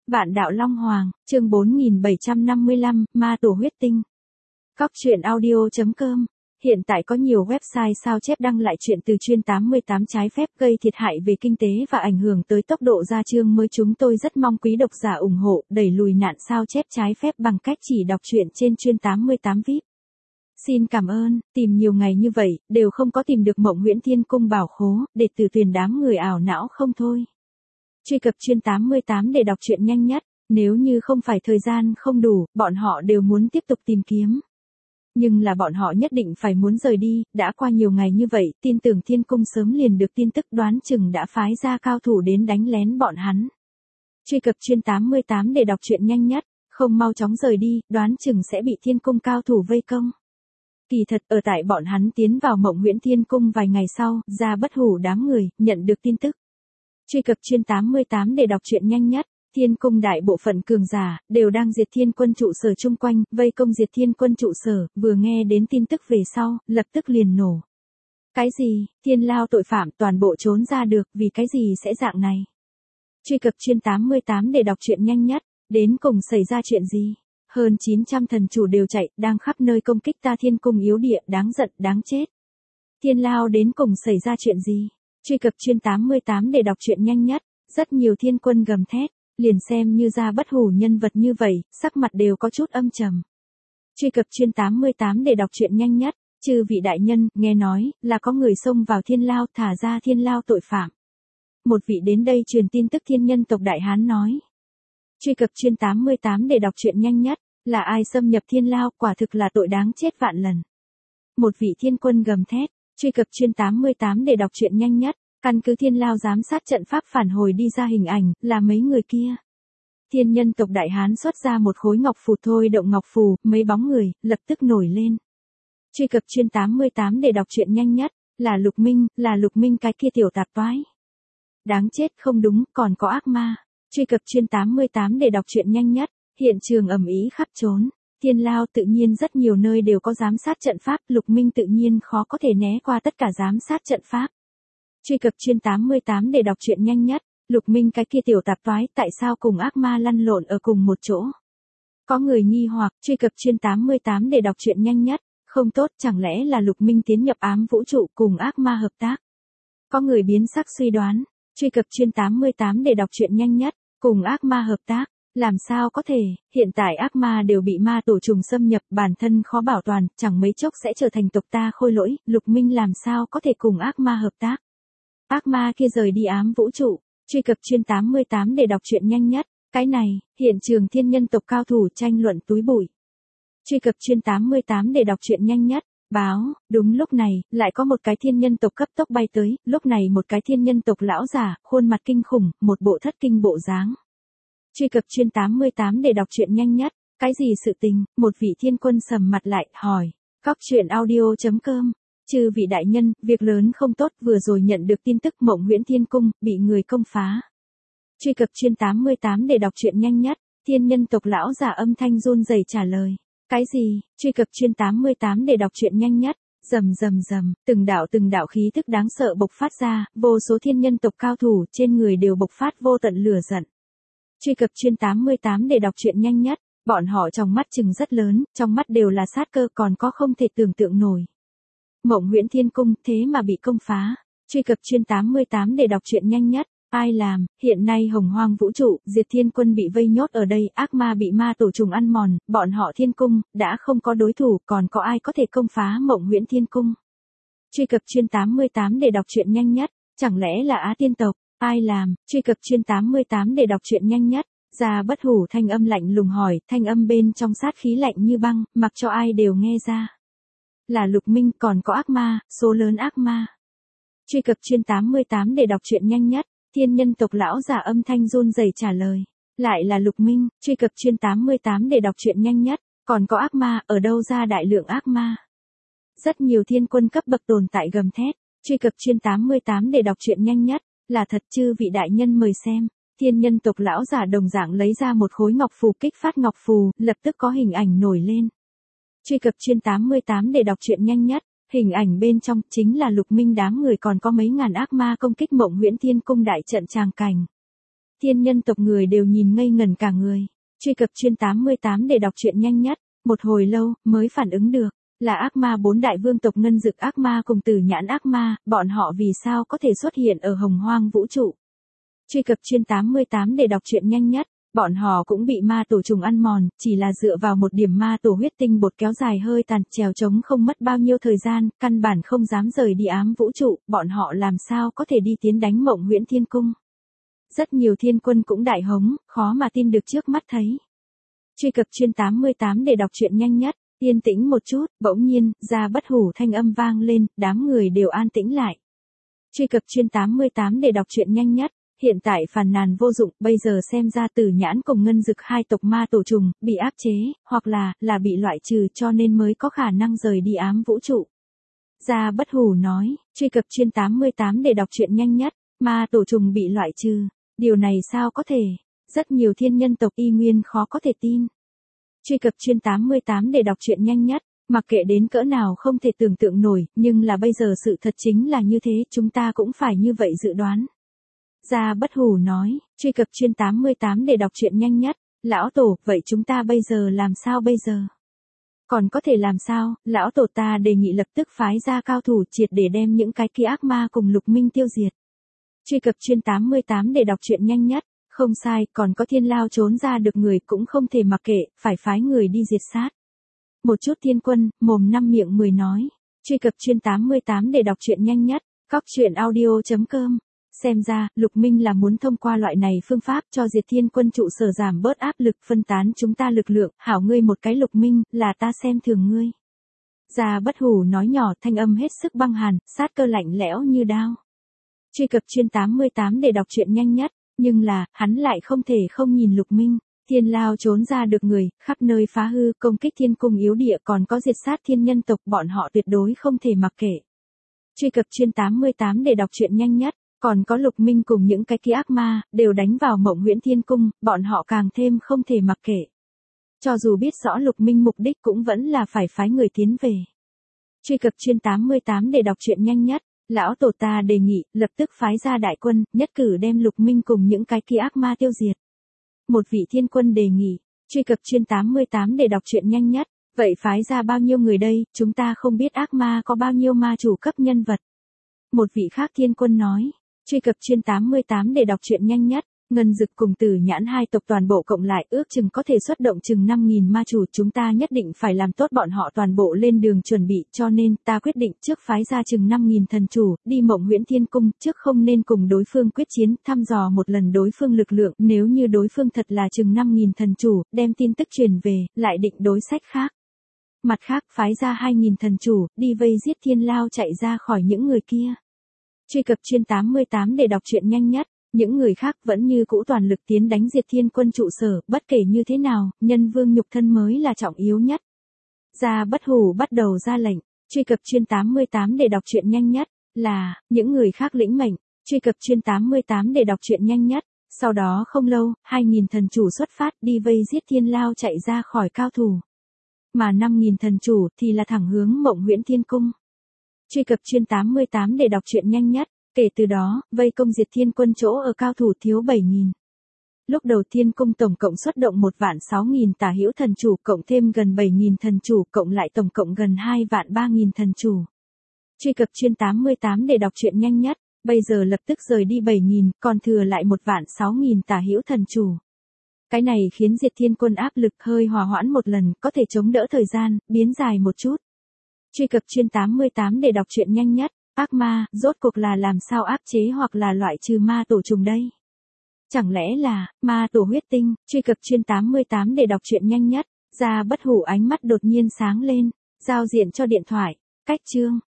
Vạn đạo Long Hoàng, chương 4755, Ma tổ huyết tinh. Cóc truyện audio.com. Hiện tại có nhiều website sao chép đăng lại chuyện từ chuyên 88 trái phép gây thiệt hại về kinh tế và ảnh hưởng tới tốc độ ra chương mới. Chúng tôi rất mong quý độc giả ủng hộ, đẩy lùi nạn sao chép trái phép bằng cách chỉ đọc truyện trên chuyên 88 VIP. Xin cảm ơn, tìm nhiều ngày như vậy, đều không có tìm được Mộng Huyễn Thiên Cung bảo khố, để từ tuyển đám người ảo não không thôi. Truy cập chuyên 88 để đọc truyện nhanh nhất, nếu như không phải thời gian không đủ, bọn họ đều muốn tiếp tục tìm kiếm. Nhưng là bọn họ nhất định phải muốn rời đi, đã qua nhiều ngày như vậy, tin tưởng Thiên Cung sớm liền được tin tức, đoán chừng đã phái ra cao thủ đến đánh lén bọn hắn. Truy cập chuyên 88 để đọc truyện nhanh nhất, không mau chóng rời đi, đoán chừng sẽ bị Thiên Cung cao thủ vây công. Kỳ thật, ở tại bọn hắn tiến vào Mộng Huyễn Thiên Cung vài ngày sau, ra Bất Hủ đám người, nhận được tin tức. Truy cập chuyên 88 để đọc truyện nhanh nhất, Thiên Cung đại bộ phận cường giả, đều đang diệt Thiên Quân trụ sở chung quanh, vây công diệt Thiên Quân trụ sở, vừa nghe đến tin tức về sau, lập tức liền nổ. Cái gì, Thiên Lao tội phạm toàn bộ trốn ra được, vì cái gì sẽ dạng này? Truy cập chuyên 88 để đọc truyện nhanh nhất, đến cùng xảy ra chuyện gì? Hơn 900 thần chủ đều chạy, đang khắp nơi công kích ta Thiên Cung yếu địa, đáng giận, đáng chết. Thiên Lao đến cùng xảy ra chuyện gì? Truy cập chuyên 88 để đọc truyện nhanh nhất, rất nhiều thiên quân gầm thét, liền xem như ra Bất Hủ nhân vật như vậy, sắc mặt đều có chút âm trầm. Truy cập chuyên 88 để đọc truyện nhanh nhất, chư vị đại nhân, nghe nói, là có người xông vào Thiên Lao, thả ra Thiên Lao tội phạm. Một vị đến đây truyền tin tức Thiên Nhân tộc Đại Hán nói. Truy cập chuyên 88 để đọc truyện nhanh nhất, là ai xâm nhập Thiên Lao, quả thực là tội đáng chết vạn lần. Một vị thiên quân gầm thét. Truy cập chuyên 88 để đọc truyện nhanh nhất, căn cứ Thiên Lao giám sát trận pháp phản hồi đi ra hình ảnh, là mấy người kia. Thiên Nhân tộc Đại Hán xuất ra một khối ngọc phù, thôi động ngọc phù, mấy bóng người, lập tức nổi lên. Truy cập chuyên 88 để đọc truyện nhanh nhất, là Lục Minh cái kia tiểu tạp toái. Đáng chết, không đúng, còn có ác ma. Truy cập chuyên 88 để đọc truyện nhanh nhất, hiện trường ầm ĩ khắp trốn. Thiên Lao tự nhiên rất nhiều nơi đều có giám sát trận pháp, Lục Minh tự nhiên khó có thể né qua tất cả giám sát trận pháp. Truy cập chuyên 88 để đọc truyện nhanh nhất, Lục Minh cái kia tiểu tạp toái tại sao cùng ác ma lăn lộn ở cùng một chỗ? Có người nghi hoặc, truy cập chuyên 88 để đọc truyện nhanh nhất, không tốt, chẳng lẽ là Lục Minh tiến nhập ám vũ trụ cùng ác ma hợp tác? Có người biến sắc suy đoán, truy cập chuyên 88 để đọc truyện nhanh nhất, cùng ác ma hợp tác. Làm sao có thể, hiện tại ác ma đều bị ma tổ trùng xâm nhập, bản thân khó bảo toàn, chẳng mấy chốc sẽ trở thành tộc ta khôi lỗi, Lục Minh làm sao có thể cùng ác ma hợp tác. Ác ma kia rời đi ám vũ trụ, truy cập chuyên 88 để đọc truyện nhanh nhất, cái này, hiện trường Thiên Nhân tộc cao thủ tranh luận túi bụi. Truy cập chuyên 88 để đọc truyện nhanh nhất, báo, đúng lúc này, lại có một cái Thiên Nhân tộc cấp tốc bay tới, lúc này một cái Thiên Nhân tộc lão giả, khuôn mặt kinh khủng, một bộ thất kinh bộ dáng. Truy cập chuyên 88 để đọc truyện nhanh nhất, cái gì sự tình, một vị thiên quân sầm mặt lại, hỏi. Cóc truyện audio.com, chư vị đại nhân, việc lớn không tốt, vừa rồi nhận được tin tức Mộng Huyễn Thiên Cung, bị người công phá. Truy cập chuyên 88 để đọc truyện nhanh nhất, Thiên Nhân tộc lão giả âm thanh run rẩy trả lời. Cái gì, truy cập chuyên 88 để đọc truyện nhanh nhất, rầm, từng đạo khí tức đáng sợ bộc phát ra, vô số Thiên Nhân tộc cao thủ trên người đều bộc phát vô tận lửa giận. Truy cập chuyên 88 để đọc truyện nhanh nhất, bọn họ trong mắt chừng rất lớn, trong mắt đều là sát cơ, còn có không thể tưởng tượng nổi. Mộng Huyễn Thiên Cung thế mà bị công phá. Truy cập chuyên 88 để đọc truyện nhanh nhất, ai làm, hiện nay Hồng Hoang vũ trụ, diệt Thiên Quân bị vây nhốt ở đây, ác ma bị ma tổ trùng ăn mòn, bọn họ Thiên Cung, đã không có đối thủ, còn có ai có thể công phá Mộng Huyễn Thiên Cung. Truy cập chuyên 88 để đọc truyện nhanh nhất, chẳng lẽ là Á Tiên tộc? Ai làm, truy cập chuyên 88 để đọc truyện nhanh nhất, ra Bất Hủ thanh âm lạnh lùng hỏi, thanh âm bên trong sát khí lạnh như băng, mặc cho ai đều nghe ra. Là Lục Minh, còn có ác ma, số lớn ác ma. Truy cập chuyên 88 để đọc truyện nhanh nhất, Thiên Nhân tộc lão giả âm thanh run rẩy trả lời. Lại là Lục Minh, truy cập chuyên 88 để đọc truyện nhanh nhất, còn có ác ma, ở đâu ra đại lượng ác ma. Rất nhiều thiên quân cấp bậc tồn tại gầm thét, truy cập chuyên 88 để đọc truyện nhanh nhất. Là thật, chư vị đại nhân mời xem. Thiên Nhân tộc lão giả đồng dạng lấy ra một khối ngọc phù, kích phát ngọc phù, lập tức có hình ảnh nổi lên. Truy cập chuyên 88 để đọc truyện nhanh nhất, hình ảnh bên trong chính là Lục Minh đám người, còn có mấy ngàn ác ma công kích Mộng Huyễn Thiên Cung đại trận tràng cảnh. Thiên nhân tộc người đều nhìn ngây ngẩn cả người. Truy cập chuyên 88 để đọc truyện nhanh nhất, một hồi lâu mới phản ứng được, là ác ma 4 đại vương tộc Ngân Dực ác ma cùng Tử Nhãn ác ma, bọn họ vì sao có thể xuất hiện ở Hồng Hoang vũ trụ. Truy cập chuyên 88 để đọc truyện nhanh nhất, bọn họ cũng bị ma tổ trùng ăn mòn, chỉ là dựa vào một điểm ma tổ huyết tinh bột kéo dài hơi tàn, trèo trống không mất bao nhiêu thời gian, căn bản không dám rời đi ám vũ trụ, bọn họ làm sao có thể đi tiến đánh Mộng Huyễn Thiên Cung. Rất nhiều thiên quân cũng đại hống, khó mà tin được trước mắt thấy. Truy cập chuyên 88 để đọc truyện nhanh nhất, yên tĩnh một chút, bỗng nhiên, ra bất hủ thanh âm vang lên, đám người đều an tĩnh lại. Truy cập chuyên 88 để đọc truyện nhanh nhất, hiện tại phàn nàn vô dụng, bây giờ xem ra Tử Nhãn cùng Ngân Dực hai tộc ma tổ trùng, bị áp chế, hoặc là bị loại trừ cho nên mới có khả năng rời đi ám vũ trụ. Ra bất hủ nói, truy cập chuyên 88 để đọc truyện nhanh nhất, ma tổ trùng bị loại trừ. Điều này sao có thể? Rất nhiều thiên nhân tộc y nguyên khó có thể tin. Truy cập chuyên 88 để đọc truyện nhanh nhất, mặc kệ đến cỡ nào không thể tưởng tượng nổi, nhưng là bây giờ sự thật chính là như thế, chúng ta cũng phải như vậy dự đoán. Gia bất hủ nói, truy cập chuyên 88 để đọc truyện nhanh nhất, lão tổ, vậy chúng ta bây giờ làm sao bây giờ? Còn có thể làm sao, lão tổ ta đề nghị lập tức phái ra cao thủ triệt để đem những cái kia ác ma cùng Lục Minh tiêu diệt. Truy cập chuyên 88 để đọc truyện nhanh nhất, không sai, còn có thiên lao trốn ra được người cũng không thể mặc kệ, phải phái người đi diệt sát. Một chút thiên quân, mồm năm miệng 10 nói. Truy cập chuyên 88 để đọc truyện nhanh nhất, coctruyện.audio.com. Xem ra, Lục Minh là muốn thông qua loại này phương pháp cho diệt thiên quân trụ sở giảm bớt áp lực phân tán chúng ta lực lượng, hảo ngươi một cái Lục Minh, là ta xem thường ngươi. Gia bất hủ nói nhỏ thanh âm hết sức băng hàn, sát cơ lạnh lẽo như đao. Truy cập chuyên 88 để đọc truyện nhanh nhất, nhưng là, hắn lại không thể không nhìn Lục Minh. Thiên lao trốn ra được người, khắp nơi phá hư, công kích thiên cung yếu địa còn có diệt sát thiên nhân tộc, bọn họ tuyệt đối không thể mặc kệ. Truy cập chuyên 88 để đọc truyện nhanh nhất, còn có Lục Minh cùng những cái kia ác ma, đều đánh vào Mộng Huyễn Thiên Cung, bọn họ càng thêm không thể mặc kệ. Cho dù biết rõ Lục Minh mục đích cũng vẫn là phải phái người tiến về. Truy cập chuyên 88 để đọc truyện nhanh nhất, lão tổ ta đề nghị, lập tức phái ra đại quân, nhất cử đem Lục Minh cùng những cái kia ác ma tiêu diệt. Một vị thiên quân đề nghị, truy cập chuyên 88 để đọc truyện nhanh nhất, vậy phái ra bao nhiêu người đây, chúng ta không biết ác ma có bao nhiêu ma chủ cấp nhân vật. Một vị khác thiên quân nói, truy cập chuyên 88 để đọc truyện nhanh nhất, Ngân Dực cùng Tử Nhãn hai tộc toàn bộ cộng lại ước chừng có thể xuất động chừng 5.000 ma chủ, chúng ta nhất định phải làm tốt bọn họ toàn bộ lên đường chuẩn bị, cho nên ta quyết định trước phái ra chừng 5.000 thần chủ, đi Mộng Huyễn Thiên Cung, trước không nên cùng đối phương quyết chiến, thăm dò một lần đối phương lực lượng, nếu như đối phương thật là chừng 5.000 thần chủ, đem tin tức truyền về, lại định đối sách khác. Mặt khác phái ra 2.000 thần chủ, đi vây giết thiên lao chạy ra khỏi những người kia. Truy cập chuyên 88 để đọc truyện nhanh nhất. Những người khác vẫn như cũ toàn lực tiến đánh diệt thiên quân trụ sở, bất kể như thế nào, nhân vương nhục thân mới là trọng yếu nhất. Gia bất hủ bắt đầu ra lệnh, truy cập chuyên 88 để đọc truyện nhanh nhất, là, những người khác lĩnh mệnh, truy cập chuyên 88 để đọc truyện nhanh nhất. Sau đó không lâu, 2.000 thần chủ xuất phát đi vây giết thiên lao chạy ra khỏi cao thủ. Mà 5.000 thần chủ thì là thẳng hướng Mộng Huyễn Thiên Cung. Truy cập chuyên 88 để đọc truyện nhanh nhất. Kể từ đó, vây công diệt thiên quân chỗ ở cao thủ thiếu 7.000. Lúc đầu thiên cung tổng cộng xuất động 1.600.000 tả hữu thần chủ, cộng thêm gần 7.000 thần chủ, cộng lại tổng cộng gần 2.300.000 thần chủ. Truy cập chuyên 88 để đọc truyện nhanh nhất, bây giờ lập tức rời đi 7.000, còn thừa lại 1.600.000 tả hữu thần chủ. Cái này khiến diệt thiên quân áp lực hơi hòa hoãn một lần, có thể chống đỡ thời gian, biến dài một chút. Truy cập chuyên 88 để đọc truyện nhanh nhất. Ác ma, rốt cuộc là làm sao áp chế hoặc là loại trừ ma tổ trùng đây? Chẳng lẽ là, ma tổ huyết tinh, truy cập chuyên 88 để đọc truyện nhanh nhất, Gia bất hủ ánh mắt đột nhiên sáng lên, giao diện cho điện thoại, cách chương.